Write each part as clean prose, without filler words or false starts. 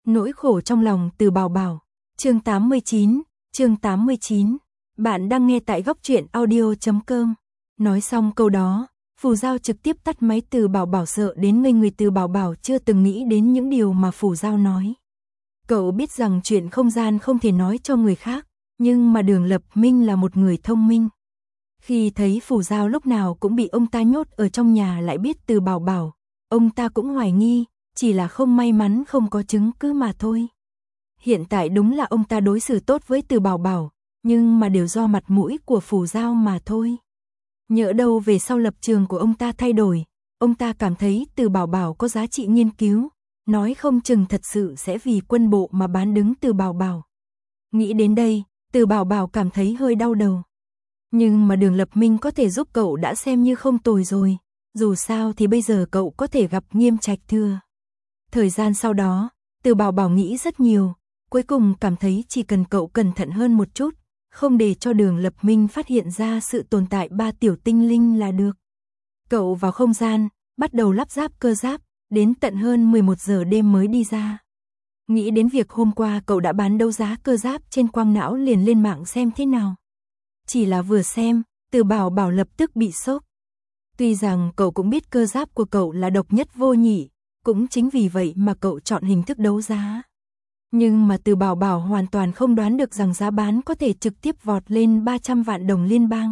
Nỗi khổ trong lòng Từ Bảo Bảo. Chương 89, chương 89. Bạn đang nghe tại góc truyện audio.com. Nói xong câu đó, Phù Giao trực tiếp tắt máy. Từ Bảo Bảo sợ đến ngây người. Từ Bảo Bảo chưa từng nghĩ đến những điều mà Phù Giao nói. Cậu biết rằng chuyện không gian không thể nói cho người khác, nhưng mà Đường Lập Minh là một người thông minh. Khi thấy Phù Giao lúc nào cũng bị ông ta nhốt ở trong nhà lại biết Từ Bảo Bảo, ông ta cũng hoài nghi, chỉ là không may mắn không có chứng cứ mà thôi. Hiện tại đúng là ông ta đối xử tốt với Từ Bảo Bảo, nhưng mà đều do mặt mũi của Phù Giao mà thôi. Nhỡ đâu về sau lập trường của ông ta thay đổi, ông ta cảm thấy Từ Bảo Bảo có giá trị nghiên cứu, nói không chừng thật sự sẽ vì quân bộ mà bán đứng Từ Bảo Bảo. Nghĩ đến đây, Từ Bảo Bảo cảm thấy hơi đau đầu. Nhưng mà Đường Lập Minh có thể giúp cậu đã xem như không tồi rồi, dù sao thì bây giờ cậu có thể gặp Nghiêm Trạch Thừa. Thời gian sau đó, Từ Bảo Bảo nghĩ rất nhiều, cuối cùng cảm thấy chỉ cần cậu cẩn thận hơn một chút, không để cho Đường Lập Minh phát hiện ra sự tồn tại ba tiểu tinh linh là được. Cậu vào không gian, bắt đầu lắp ráp cơ giáp, đến tận hơn 11 giờ đêm mới đi ra. Nghĩ đến việc hôm qua cậu đã bán đấu giá cơ giáp trên quang não liền lên mạng xem thế nào. Chỉ là vừa xem, Từ Bảo Bảo lập tức bị sốc. Tuy rằng cậu cũng biết cơ giáp của cậu là độc nhất vô nhị, cũng chính vì vậy mà cậu chọn hình thức đấu giá. Nhưng mà Từ Bảo Bảo hoàn toàn không đoán được rằng giá bán có thể trực tiếp vọt lên 300 vạn đồng liên bang.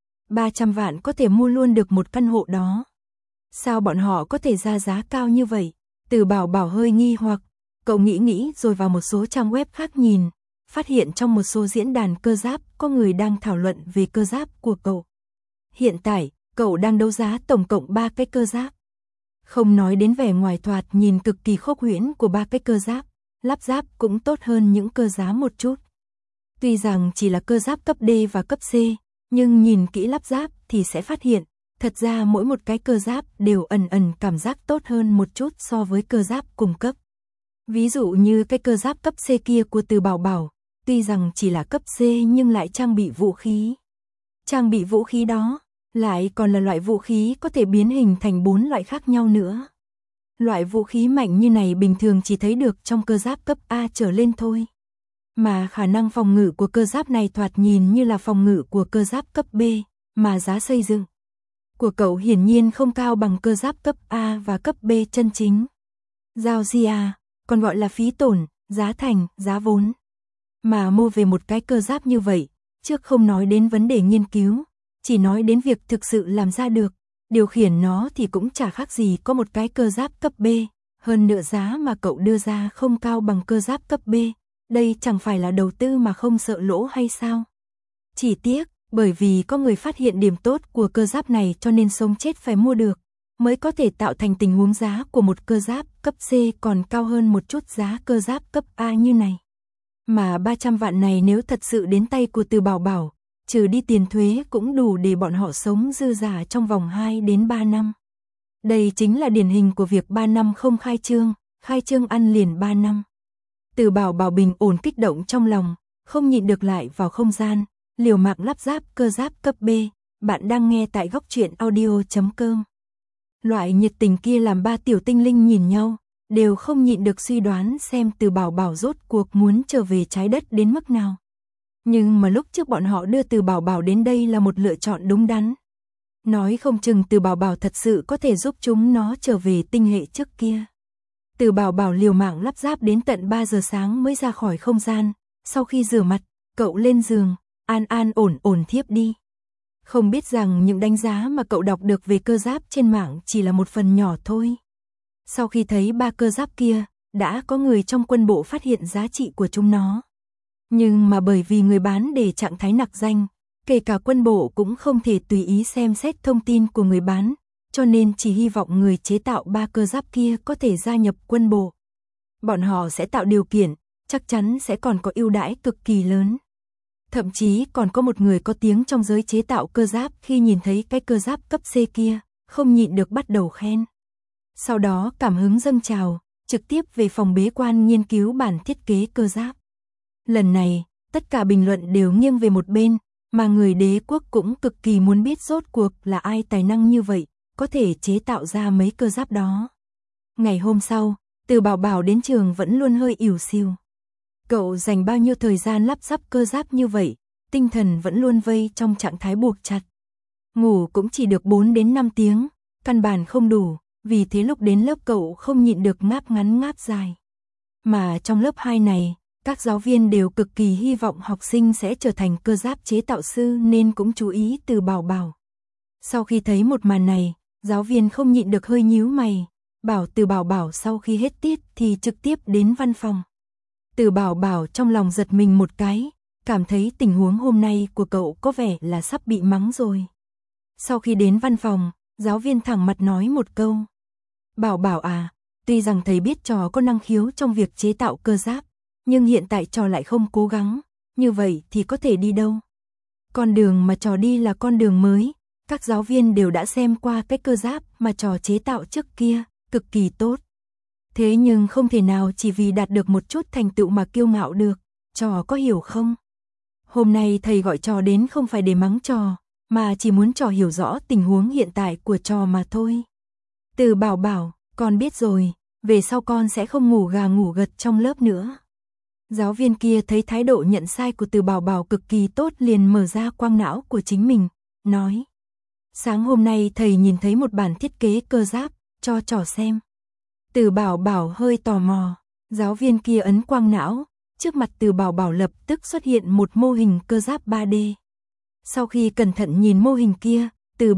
300 vạn có thể mua luôn được một căn hộ đó. Sao bọn họ có thể ra giá cao như vậy? Từ Bảo Bảo hơi nghi hoặc, cậu nghĩ rồi vào một số trang web khác nhìn, phát hiện trong một số diễn đàn cơ giáp có người đang thảo luận về cơ giáp của cậu. Hiện tại, cậu đang đấu giá tổng cộng 3 cái cơ giáp. Không nói đến vẻ ngoài thoạt nhìn cực kỳ khốc huyễn của 3 cái cơ giáp, lắp ráp cũng tốt hơn những cơ giá một chút. Tuy rằng chỉ là cơ giáp cấp D và cấp C, nhưng nhìn kỹ lắp ráp thì sẽ phát hiện, thật ra mỗi một cái cơ giáp đều ẩn cảm giác tốt hơn một chút so với cơ giáp cùng cấp. Ví dụ như cái cơ giáp cấp C kia của Từ Bảo Bảo, tuy rằng chỉ là cấp C nhưng lại trang bị vũ khí. Trang bị vũ khí đó, lại còn là loại vũ khí có thể biến hình thành 4 loại khác nhau nữa. Loại vũ khí mạnh như này bình thường chỉ thấy được trong cơ giáp cấp A trở lên thôi. Mà khả năng phòng ngự của cơ giáp này thoạt nhìn như là phòng ngự của cơ giáp cấp B, mà giá xây dựng của cậu hiển nhiên không cao bằng cơ giáp cấp A và cấp B chân chính. Giao GA, còn gọi là phí tổn, giá thành, giá vốn. Mà mua về một cái cơ giáp như vậy, trước không nói đến vấn đề nghiên cứu, chỉ nói đến việc thực sự làm ra được, điều khiển nó thì cũng chả khác gì có một cái cơ giáp cấp B, hơn nữa giá mà cậu đưa ra không cao bằng cơ giáp cấp B, đây chẳng phải là đầu tư mà không sợ lỗ hay sao? Chỉ tiếc, bởi vì có người phát hiện điểm tốt của cơ giáp này cho nên sống chết phải mua được, mới có thể tạo thành tình huống giá của một cơ giáp cấp C còn cao hơn một chút giá cơ giáp cấp A như này. Mà 300 vạn này nếu thật sự đến tay của Từ Bảo Bảo, trừ đi tiền thuế cũng đủ để bọn họ sống dư dả trong vòng 2 đến 3 năm. Đây chính là điển hình của việc 3 năm không khai trương ăn liền 3 năm. Từ Bảo Bảo bình ổn kích động trong lòng, không nhịn được lại vào không gian, liều mạng lắp ráp cơ giáp cấp B. Bạn đang nghe tại góc truyện audio.com. Loại nhiệt tình kia làm ba tiểu tinh linh nhìn nhau, đều không nhịn được suy đoán xem Từ Bảo Bảo rốt cuộc muốn trở về trái đất đến mức nào. Nhưng mà lúc trước bọn họ đưa Từ Bảo Bảo đến đây là một lựa chọn đúng đắn. Nói không chừng Từ Bảo Bảo thật sự có thể giúp chúng nó trở về tinh hệ trước kia. Từ Bảo Bảo liều mạng lắp ráp đến tận 3 giờ sáng mới ra khỏi không gian, sau khi rửa mặt, cậu lên giường, an ổn thiếp đi. Không biết rằng những đánh giá mà cậu đọc được về cơ giáp trên mạng chỉ là một phần nhỏ thôi. Sau khi thấy 3 cơ giáp kia, đã có người trong quân bộ phát hiện giá trị của chúng nó. Nhưng mà bởi vì người bán để trạng thái nặc danh, kể cả quân bộ cũng không thể tùy ý xem xét thông tin của người bán, cho nên chỉ hy vọng người chế tạo 3 cơ giáp kia có thể gia nhập quân bộ. Bọn họ sẽ tạo điều kiện, chắc chắn sẽ còn có ưu đãi cực kỳ lớn. Thậm chí còn có một người có tiếng trong giới chế tạo cơ giáp khi nhìn thấy cái cơ giáp cấp C kia, không nhịn được bắt đầu khen. Sau đó cảm hứng dâng trào, trực tiếp về phòng bế quan nghiên cứu bản thiết kế cơ giáp. Lần này, tất cả bình luận đều nghiêng về một bên, mà người đế quốc cũng cực kỳ muốn biết rốt cuộc là ai tài năng như vậy, có thể chế tạo ra mấy cơ giáp đó. Ngày hôm sau, Từ Bảo Bảo đến trường vẫn luôn hơi ỉu xìu. Cậu dành bao nhiêu thời gian lắp ráp cơ giáp như vậy, tinh thần vẫn luôn vây trong trạng thái buộc chặt. Ngủ cũng chỉ được 4 đến 5 tiếng, căn bản không đủ, vì thế lúc đến lớp cậu không nhịn được ngáp ngắn ngáp dài. Mà trong lớp 2 này, các giáo viên đều cực kỳ hy vọng học sinh sẽ trở thành cơ giáp chế tạo sư nên cũng chú ý Từ Bảo Bảo. Sau khi thấy một màn này, giáo viên không nhịn được hơi nhíu mày, bảo Từ Bảo Bảo sau khi hết tiết thì trực tiếp đến văn phòng. Từ Bảo Bảo trong lòng giật mình một cái, cảm thấy tình huống hôm nay của cậu có vẻ là sắp bị mắng rồi. Sau khi đến văn phòng, giáo viên thẳng mặt nói một câu. Bảo Bảo à, tuy rằng thầy biết trò có năng khiếu trong việc chế tạo cơ giáp, nhưng hiện tại trò lại không cố gắng, như vậy thì có thể đi đâu. Con đường mà trò đi là con đường mới, các giáo viên đều đã xem qua cái cơ giáp mà trò chế tạo trước kia, cực kỳ tốt. Thế nhưng không thể nào chỉ vì đạt được một chút thành tựu mà kiêu ngạo được, trò có hiểu không? Hôm nay thầy gọi trò đến không phải để mắng trò, mà chỉ muốn trò hiểu rõ tình huống hiện tại của trò mà thôi. Từ Bảo Bảo, con biết rồi, về sau con sẽ không ngủ gà ngủ gật trong lớp nữa. Giáo viên kia thấy thái độ nhận sai của Từ Bảo Bảo cực kỳ tốt liền mở ra quang não của chính mình, nói. Sáng hôm nay thầy nhìn thấy một bản thiết kế cơ giáp, cho trò xem. Từ Bảo Bảo hơi tò mò, giáo viên kia ấn quang não, trước mặt Từ Bảo Bảo lập tức xuất hiện một mô hình cơ giáp 3D. Sau khi cẩn thận nhìn mô hình kia, Từ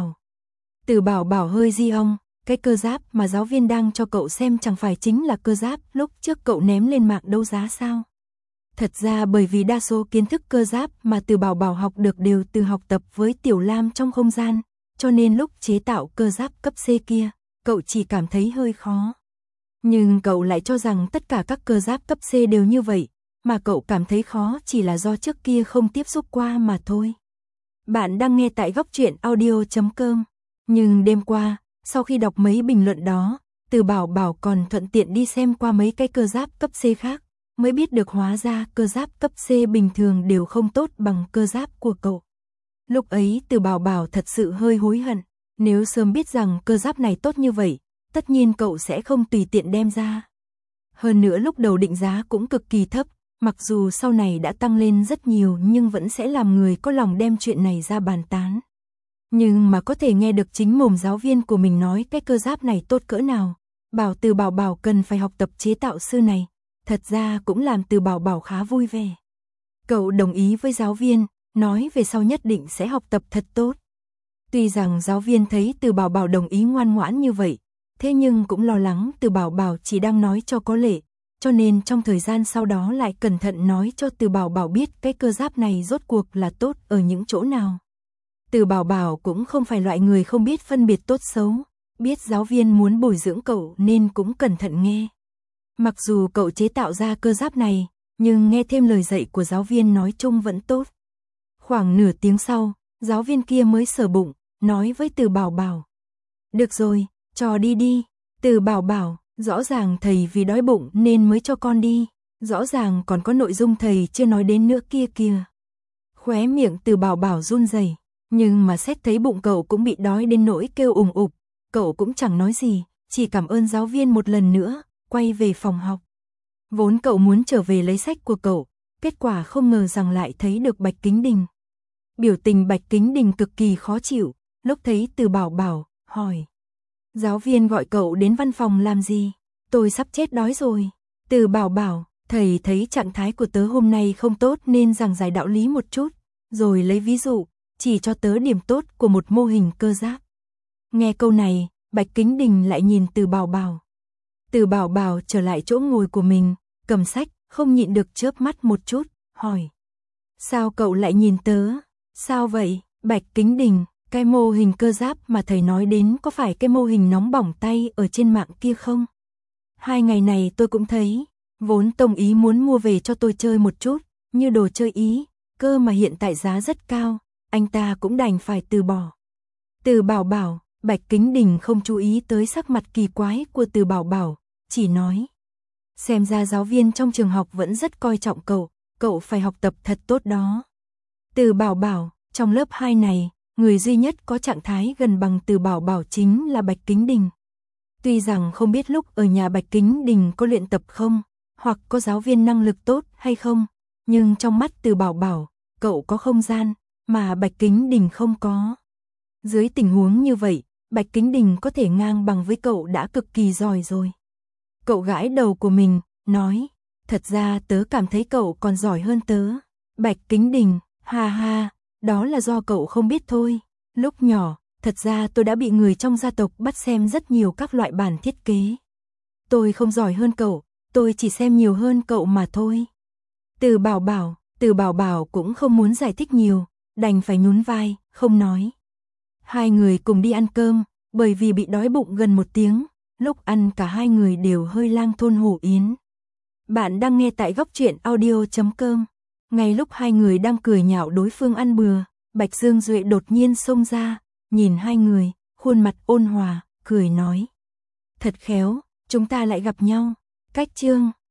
Bảo Bảo hơi di ong, cái cơ giáp mà giáo viên đang cho cậu xem chẳng phải chính là cơ giáp lúc trước cậu ném lên mạng đấu giá sao? Thật ra bởi vì đa số kiến thức cơ giáp mà Từ Bảo Bảo học được đều từ học tập với Tiểu Lam trong không gian, cho nên lúc chế tạo cơ giáp cấp C kia, cậu chỉ cảm thấy hơi khó. Nhưng cậu lại cho rằng tất cả các cơ giáp cấp C đều như vậy, mà cậu cảm thấy khó chỉ là do trước kia không tiếp xúc qua mà thôi. Bạn đang nghe tại Góc Truyện Audio.com. Nhưng đêm qua, sau khi đọc mấy bình luận đó, Từ Bảo Bảo còn thuận tiện đi xem qua mấy cái cơ giáp cấp C khác, mới biết được hóa ra cơ giáp cấp C bình thường đều không tốt bằng cơ giáp của cậu. Lúc ấy Từ Bảo Bảo thật sự hơi hối hận, nếu sớm biết rằng cơ giáp này tốt như vậy, tất nhiên cậu sẽ không tùy tiện đem ra. Hơn nữa lúc đầu định giá cũng cực kỳ thấp, mặc dù sau này đã tăng lên rất nhiều nhưng vẫn sẽ làm người có lòng đem chuyện này ra bàn tán. Nhưng mà có thể nghe được chính mồm giáo viên của mình nói cái cơ giáp này tốt cỡ nào, bảo Từ Bảo Bảo cần phải học tập chế tạo sư này, thật ra cũng làm Từ Bảo Bảo khá vui vẻ. Cậu đồng ý với giáo viên, nói về sau nhất định sẽ học tập thật tốt. Tuy rằng giáo viên thấy Từ Bảo Bảo đồng ý ngoan ngoãn như vậy, thế nhưng cũng lo lắng Từ Bảo Bảo chỉ đang nói cho có lệ, cho nên trong thời gian sau đó lại cẩn thận nói cho Từ Bảo Bảo biết cái cơ giáp này rốt cuộc là tốt ở những chỗ nào. Từ Bảo Bảo cũng không phải loại người không biết phân biệt tốt xấu, biết giáo viên muốn bồi dưỡng cậu nên cũng cẩn thận nghe. Mặc dù cậu chế tạo ra cơ giáp này, nhưng nghe thêm lời dạy của giáo viên nói chung vẫn tốt. Khoảng nửa tiếng sau, giáo viên kia mới sờ bụng, nói với Từ Bảo Bảo. Được rồi, trò đi đi. Từ Bảo Bảo, rõ ràng thầy vì đói bụng nên mới cho con đi, rõ ràng còn có nội dung thầy chưa nói đến nữa kia kìa. Khóe miệng Từ Bảo Bảo run rẩy, nhưng mà xét thấy bụng cậu cũng bị đói đến nỗi kêu ùng ục, cậu cũng chẳng nói gì, chỉ cảm ơn giáo viên một lần nữa, quay về phòng học. Vốn cậu muốn trở về lấy sách của cậu, kết quả không ngờ rằng lại thấy được Bạch Kính Đình. Biểu tình Bạch Kính Đình cực kỳ khó chịu, lúc thấy Từ Bảo Bảo, hỏi. Giáo viên gọi cậu đến văn phòng làm gì? Tôi sắp chết đói rồi. Từ Bảo Bảo, thầy thấy trạng thái của tớ hôm nay không tốt nên giảng giải đạo lý một chút, rồi lấy ví dụ, chỉ cho tớ điểm tốt của một mô hình cơ giáp. Nghe câu này, Bạch Kính Đình lại nhìn Từ Bảo Bảo. Từ Bảo Bảo trở lại chỗ ngồi của mình, cầm sách, không nhịn được chớp mắt một chút, hỏi. Sao cậu lại nhìn tớ? Sao vậy, Bạch Kính Đình, cái mô hình cơ giáp mà thầy nói đến có phải cái mô hình nóng bỏng tay ở trên mạng kia không? 2 ngày này tôi cũng thấy, vốn Tông Ý muốn mua về cho tôi chơi một chút, như đồ chơi Ý, cơ mà hiện tại giá rất cao, anh ta cũng đành phải từ bỏ. Từ Bảo Bảo, Bạch Kính Đình không chú ý tới sắc mặt kỳ quái của Từ Bảo Bảo, chỉ nói. Xem ra giáo viên trong trường học vẫn rất coi trọng cậu phải học tập thật tốt đó. Từ Bảo Bảo, trong lớp 2 này, người duy nhất có trạng thái gần bằng Từ Bảo Bảo chính là Bạch Kính Đình. Tuy rằng không biết lúc ở nhà Bạch Kính Đình có luyện tập không, hoặc có giáo viên năng lực tốt hay không, nhưng trong mắt Từ Bảo Bảo, cậu có không gian, mà Bạch Kính Đình không có. Dưới tình huống như vậy, Bạch Kính Đình có thể ngang bằng với cậu đã cực kỳ giỏi rồi. Cậu gãi đầu của mình, nói, thật ra tớ cảm thấy cậu còn giỏi hơn tớ. Bạch Kính Đình, ha ha, đó là do cậu không biết thôi. Lúc nhỏ, thật ra tôi đã bị người trong gia tộc bắt xem rất nhiều các loại bản thiết kế. Tôi không giỏi hơn cậu, tôi chỉ xem nhiều hơn cậu mà thôi. Từ Bảo Bảo cũng không muốn giải thích nhiều, đành phải nhún vai, không nói. Hai người cùng đi ăn cơm, bởi vì bị đói bụng gần 1 tiếng, lúc ăn cả hai người đều hơi lang thôn hổ yến. Bạn đang nghe tại góc truyện audio.com. Ngay lúc hai người đang cười nhạo đối phương ăn bừa, Bạch Dương Duệ đột nhiên xông ra, nhìn hai người, khuôn mặt ôn hòa, cười nói. Thật khéo, chúng ta lại gặp nhau. Cách chương